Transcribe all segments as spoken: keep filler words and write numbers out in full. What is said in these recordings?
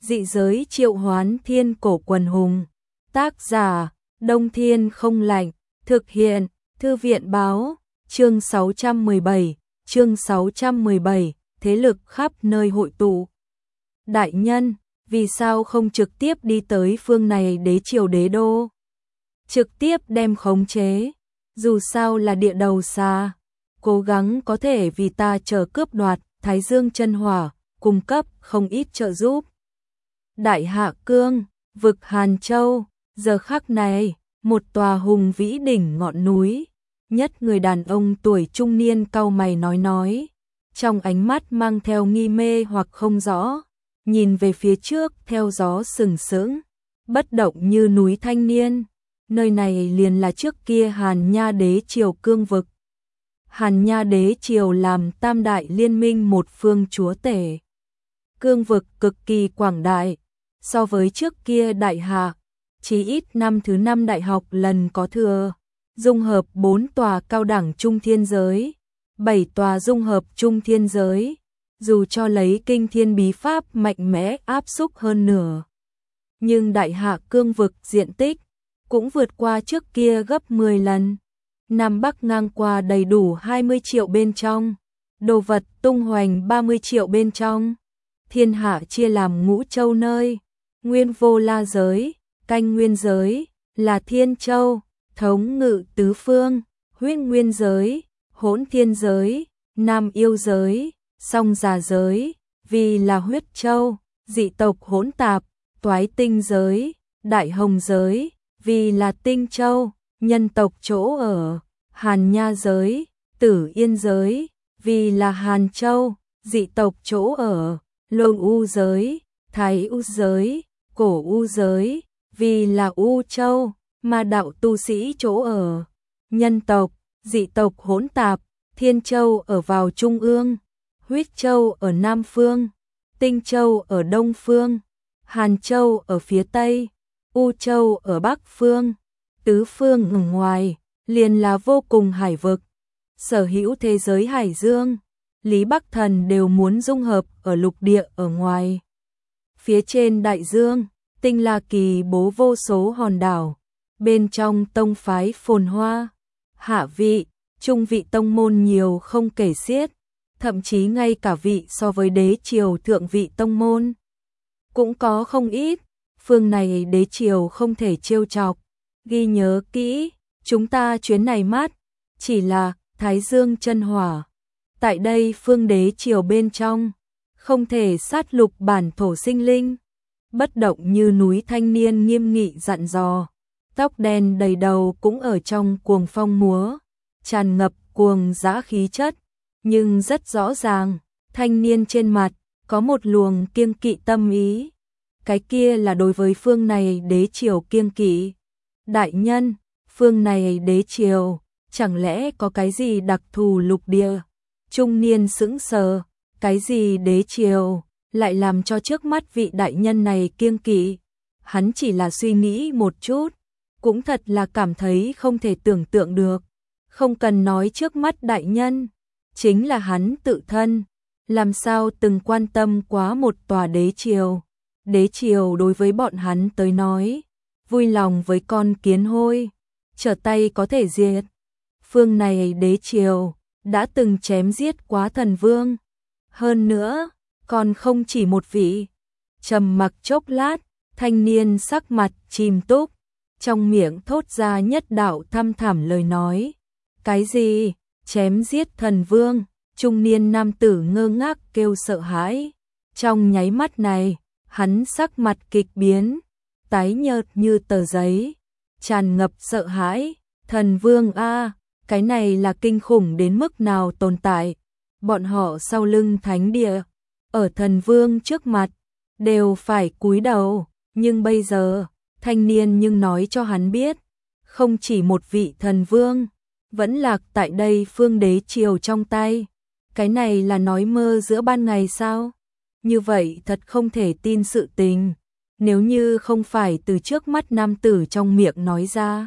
Dị giới triệu hoán thiên cổ quần hùng. Tác giả, Đông Thiên không lạnh. Thực hiện, Thư viện báo. Chương sáu trăm mười bảy, chương sáu trăm mười bảy, thế lực khắp nơi hội tụ. Đại nhân, vì sao không trực tiếp đi tới phương này đế triều đế đô? Trực tiếp đem khống chế, dù sao là địa đầu xa, cố gắng có thể vì ta chờ cướp đoạt, Thái Dương chân hỏa, cung cấp không ít trợ giúp. Đại Hạ Cương, vực Hàn Châu, giờ khắc này, một tòa hùng vĩ đỉnh ngọn núi, nhất người đàn ông tuổi trung niên cau mày nói nói, trong ánh mắt mang theo nghi mê hoặc không rõ, nhìn về phía trước theo gió sừng sững, bất động như núi thanh niên. Nơi này liền là trước kia Hàn Nha đế triều cương vực. Hàn Nha đế triều làm tam đại liên minh một phương chúa tể. Cương vực cực kỳ quảng đại, so với trước kia Đại Hạ, chỉ ít năm thứ năm đại học lần có thừa, dung hợp bốn tòa cao đẳng trung thiên giới, bảy tòa dung hợp trung thiên giới, dù cho lấy kinh thiên bí pháp mạnh mẽ áp xúc hơn nửa. Nhưng Đại Hạ cương vực diện tích cũng vượt qua trước kia gấp mười lần. Nam Bắc ngang qua đầy đủ hai mươi triệu bên trong, đồ vật tung hoành ba mươi triệu bên trong. Thiên hạ chia làm ngũ châu nơi, nguyên vô la giới, canh nguyên giới, là thiên châu, thống ngự tứ phương, huyết nguyên giới, hỗn thiên giới, nam yêu giới, song già giới, vì là huyết châu, dị tộc hỗn tạp, toái tinh giới, đại hồng giới, vì là tinh châu, nhân tộc chỗ ở, Hàn Nha giới, Tử Yên giới, vì là Hàn Châu, dị tộc chỗ ở, Lôi U giới, Thái U giới, Cổ U giới, vì là U Châu, ma đạo tu sĩ chỗ ở, nhân tộc, dị tộc hỗn tạp, Thiên Châu ở vào trung ương, Huyết Châu ở nam phương, Tinh Châu ở đông phương, Hàn Châu ở phía tây, U Châu ở bắc phương, tứ phương ở ngoài, liền là vô cùng hải vực. Sở hữu thế giới hải dương, Lý Bắc Thần đều muốn dung hợp ở lục địa ở ngoài. Phía trên đại dương, Tinh La Kỳ bố vô số hòn đảo, bên trong tông phái phồn hoa, hạ vị, trung vị tông môn nhiều không kể xiết, thậm chí ngay cả vị so với đế triều thượng vị tông môn cũng có không ít. Phương này đế triều không thể trêu chọc, ghi nhớ kỹ, chúng ta chuyến này mát, chỉ là Thái Dương chân hỏa. Tại đây phương đế triều bên trong, không thể sát lục bản thổ sinh linh. Bất động như núi thanh niên nghiêm nghị dặn dò, tóc đen đầy đầu cũng ở trong cuồng phong múa, tràn ngập cuồng dã khí chất, nhưng rất rõ ràng, thanh niên trên mặt có một luồng kiêng kỵ tâm ý. Cái kia là đối với phương này đế triều kiêng kỵ. Đại nhân, phương này đế triều, chẳng lẽ có cái gì đặc thù lục địa? Trung niên sững sờ, cái gì đế triều, lại làm cho trước mắt vị đại nhân này kiêng kỵ? Hắn chỉ là suy nghĩ một chút, cũng thật là cảm thấy không thể tưởng tượng được. Không cần nói trước mắt đại nhân, chính là hắn tự thân, làm sao từng quan tâm quá một tòa đế triều. Đế triều đối với bọn hắn tới nói, vui lòng với con kiến hôi, trở tay có thể diệt. Phương này đế triều, đã từng chém giết quá thần vương. Hơn nữa, còn không chỉ một vị. Trầm mặc chốc lát, thanh niên sắc mặt chìm túc, trong miệng thốt ra nhất đạo thăm thẳm lời nói. Cái gì? Chém giết thần vương? Trung niên nam tử ngơ ngác kêu sợ hãi. Trong nháy mắt này, hắn sắc mặt kịch biến, tái nhợt như tờ giấy, tràn ngập sợ hãi. Thần vương a, cái này là kinh khủng đến mức nào tồn tại? Bọn họ sau lưng thánh địa, ở thần vương trước mặt, đều phải cúi đầu. Nhưng bây giờ, thanh niên nhưng nói cho hắn biết, không chỉ một vị thần vương, vẫn lạc tại đây phương đế triều trong tay. Cái này là nói mơ giữa ban ngày sao? Như vậy thật không thể tin sự tình, nếu như không phải từ trước mắt nam tử trong miệng nói ra.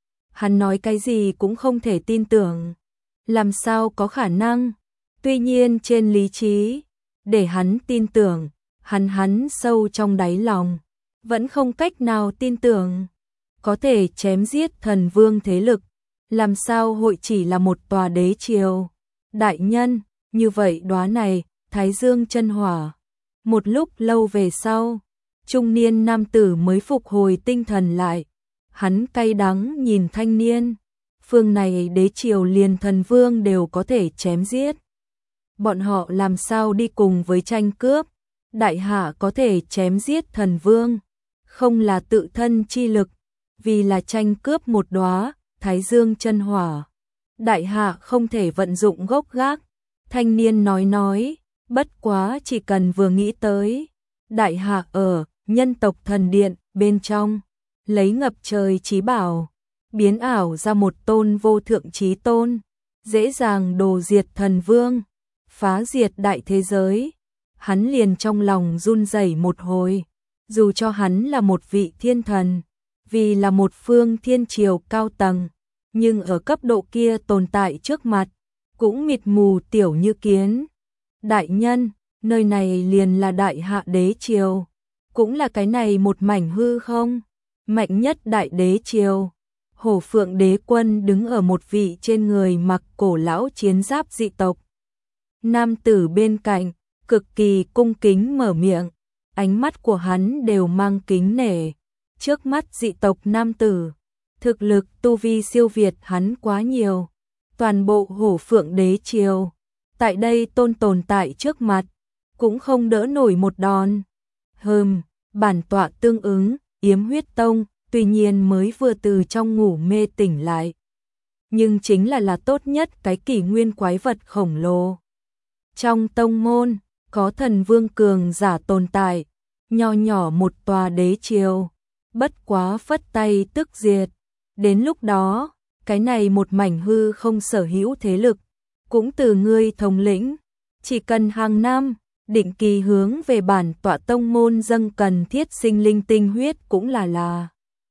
Hắn nói cái gì cũng không thể tin tưởng, làm sao có khả năng? Tuy nhiên trên lý trí, để hắn tin tưởng, hắn hắn sâu trong đáy lòng, vẫn không cách nào tin tưởng. Có thể chém giết thần vương thế lực, làm sao hội chỉ là một tòa đế triều. Đại nhân, như vậy đóa này, Thái Dương chân hỏa. Một lúc lâu về sau, trung niên nam tử mới phục hồi tinh thần lại. Hắn cay đắng nhìn thanh niên. Phương này đế triều liền thần vương đều có thể chém giết. Bọn họ làm sao đi cùng với tranh cướp. Đại hạ có thể chém giết thần vương, không là tự thân chi lực, vì là tranh cướp một đóa Thái Dương chân hỏa. Đại hạ không thể vận dụng gốc gác. Thanh niên nói nói, bất quá chỉ cần vừa nghĩ tới. Đại hạ ở nhân tộc thần điện bên trong, lấy ngập trời chí bảo, biến ảo ra một tôn vô thượng chí tôn, dễ dàng đồ diệt thần vương, phá diệt đại thế giới. Hắn liền trong lòng run rẩy một hồi, dù cho hắn là một vị thiên thần, vì là một phương thiên triều cao tầng, nhưng ở cấp độ kia tồn tại trước mặt, cũng mịt mù tiểu như kiến. Đại nhân, nơi này liền là đại hạ đế triều, cũng là cái này một mảnh hư không, mạnh nhất đại đế triều. Hổ Phượng đế quân đứng ở một vị trên người mặc cổ lão chiến giáp dị tộc. Nam tử bên cạnh, cực kỳ cung kính mở miệng, ánh mắt của hắn đều mang kính nể. Trước mắt dị tộc nam tử, thực lực tu vi siêu việt hắn quá nhiều. Toàn bộ Hổ Phượng đế triều, tại đây tôn tồn tại trước mặt, cũng không đỡ nổi một đòn. Hừm, bản tọa tương ứng, Yếm Huyết Tông, tuy nhiên mới vừa từ trong ngủ mê tỉnh lại. Nhưng chính là là tốt nhất cái kỷ nguyên quái vật khổng lồ. Trong tông môn, có thần vương cường giả tồn tại, nho nhỏ một tòa đế triều, bất quá phất tay tức diệt. Đến lúc đó, cái này một mảnh hư không sở hữu thế lực, cũng từ ngươi thống lĩnh, chỉ cần hàng năm, định kỳ hướng về bản tọa tông môn dâng cần thiết sinh linh tinh huyết cũng là là.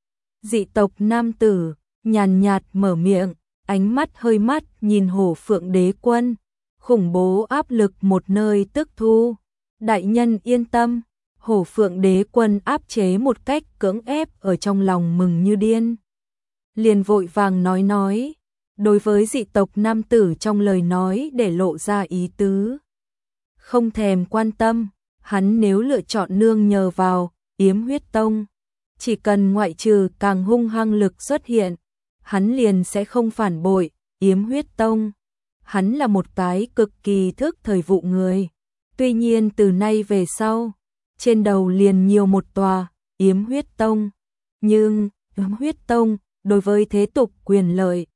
Dị tộc nam tử, nhàn nhạt mở miệng, ánh mắt hơi mắt nhìn Hổ Phượng đế quân, khủng bố áp lực một nơi tức thu. Đại nhân yên tâm, Hổ Phượng đế quân áp chế một cách cưỡng ép ở trong lòng mừng như điên. Liền vội vàng nói nói, đối với dị tộc nam tử trong lời nói để lộ ra ý tứ. Không thèm quan tâm, hắn nếu lựa chọn nương nhờ vào Yếm Huyết Tông, chỉ cần ngoại trừ càng hung hăng lực xuất hiện, hắn liền sẽ không phản bội Yếm Huyết Tông. Hắn là một cái cực kỳ thức thời vụ người. Tuy nhiên từ nay về sau, trên đầu liền nhiều một tòa Yếm Huyết Tông. Nhưng Yếm Huyết Tông đối với thế tục quyền lợi,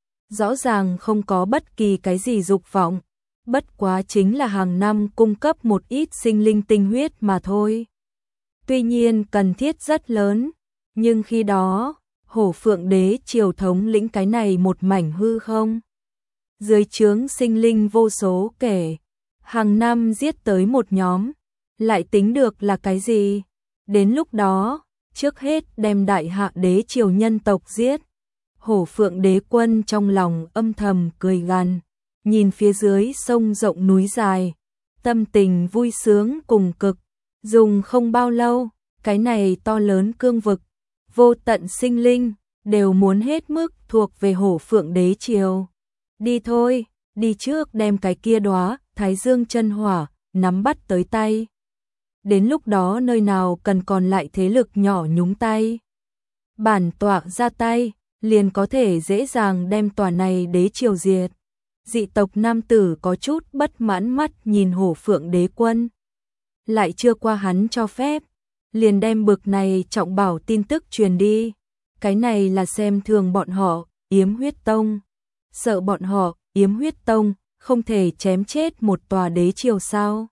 rõ ràng không có bất kỳ cái gì dục vọng, bất quá chính là hàng năm cung cấp một ít sinh linh tinh huyết mà thôi. Tuy nhiên cần thiết rất lớn, nhưng khi đó, Hổ Phượng đế triều thống lĩnh cái này một mảnh hư không. Dưới trướng sinh linh vô số kể, hàng năm giết tới một nhóm, lại tính được là cái gì? Đến lúc đó, trước hết đem đại hạ đế triều nhân tộc giết. Hổ Phượng đế quân trong lòng âm thầm cười gằn, nhìn phía dưới sông rộng núi dài, tâm tình vui sướng cùng cực. Dùng không bao lâu, cái này to lớn cương vực, vô tận sinh linh, đều muốn hết mức thuộc về Hổ Phượng đế triều. Đi thôi, đi trước đem cái kia đóa Thái Dương chân hỏa nắm bắt tới tay. Đến lúc đó nơi nào cần còn lại thế lực nhỏ nhúng tay, bản tọa ra tay, liền có thể dễ dàng đem tòa này đế triều diệt. Dị tộc nam tử có chút bất mãn mắt nhìn Hổ Phượng đế quân, lại chưa qua hắn cho phép, liền đem bực này trọng bảo tin tức truyền đi. Cái này là xem thường bọn họ Yếm Huyết Tông, sợ bọn họ Yếm Huyết Tông không thể chém chết một tòa đế triều sao?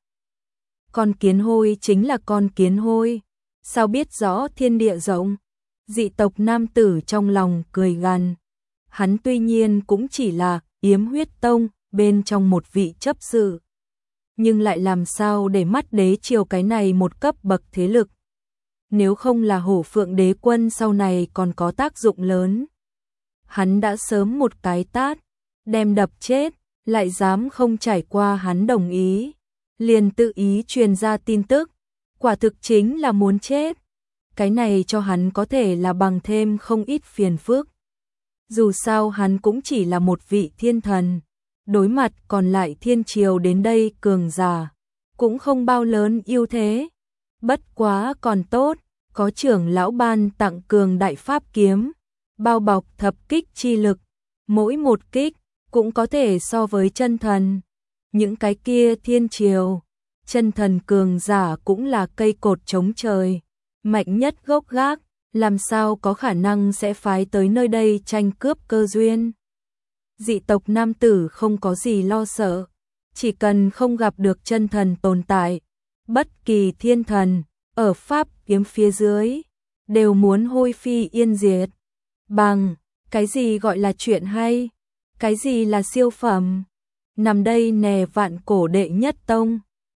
Con kiến hôi chính là con kiến hôi, sao biết rõ thiên địa rộng? Dị tộc nam tử trong lòng cười gằn, hắn tuy nhiên cũng chỉ là Yếm Huyết Tông bên trong một vị chấp sự, nhưng lại làm sao để mắt đế triều cái này một cấp bậc thế lực. Nếu không là Hổ Phượng đế quân sau này còn có tác dụng lớn, hắn đã sớm một cái tát đem đập chết, lại dám không trải qua hắn đồng ý, liền tự ý truyền ra tin tức, quả thực chính là muốn chết. Cái này cho hắn có thể là bằng thêm không ít phiền phức. Dù sao hắn cũng chỉ là một vị thiên thần, đối mặt còn lại thiên triều đến đây cường giả, cũng không bao lớn ưu thế. Bất quá còn tốt, có trưởng lão ban tặng cường đại pháp kiếm, bao bọc thập kích chi lực, mỗi một kích cũng có thể so với chân thần. Những cái kia thiên triều, chân thần cường giả cũng là cây cột chống trời, mạnh nhất gốc gác, làm sao có khả năng sẽ phái tới nơi đây tranh cướp cơ duyên. Dị tộc nam tử không có gì lo sợ, chỉ cần không gặp được chân thần tồn tại, bất kỳ thiên thần ở pháp kiếm phía dưới đều muốn hôi phi yên diệt. Bằng cái gì gọi là chuyện hay, cái gì là siêu phẩm, nằm đây nè vạn cổ đệ nhất tông.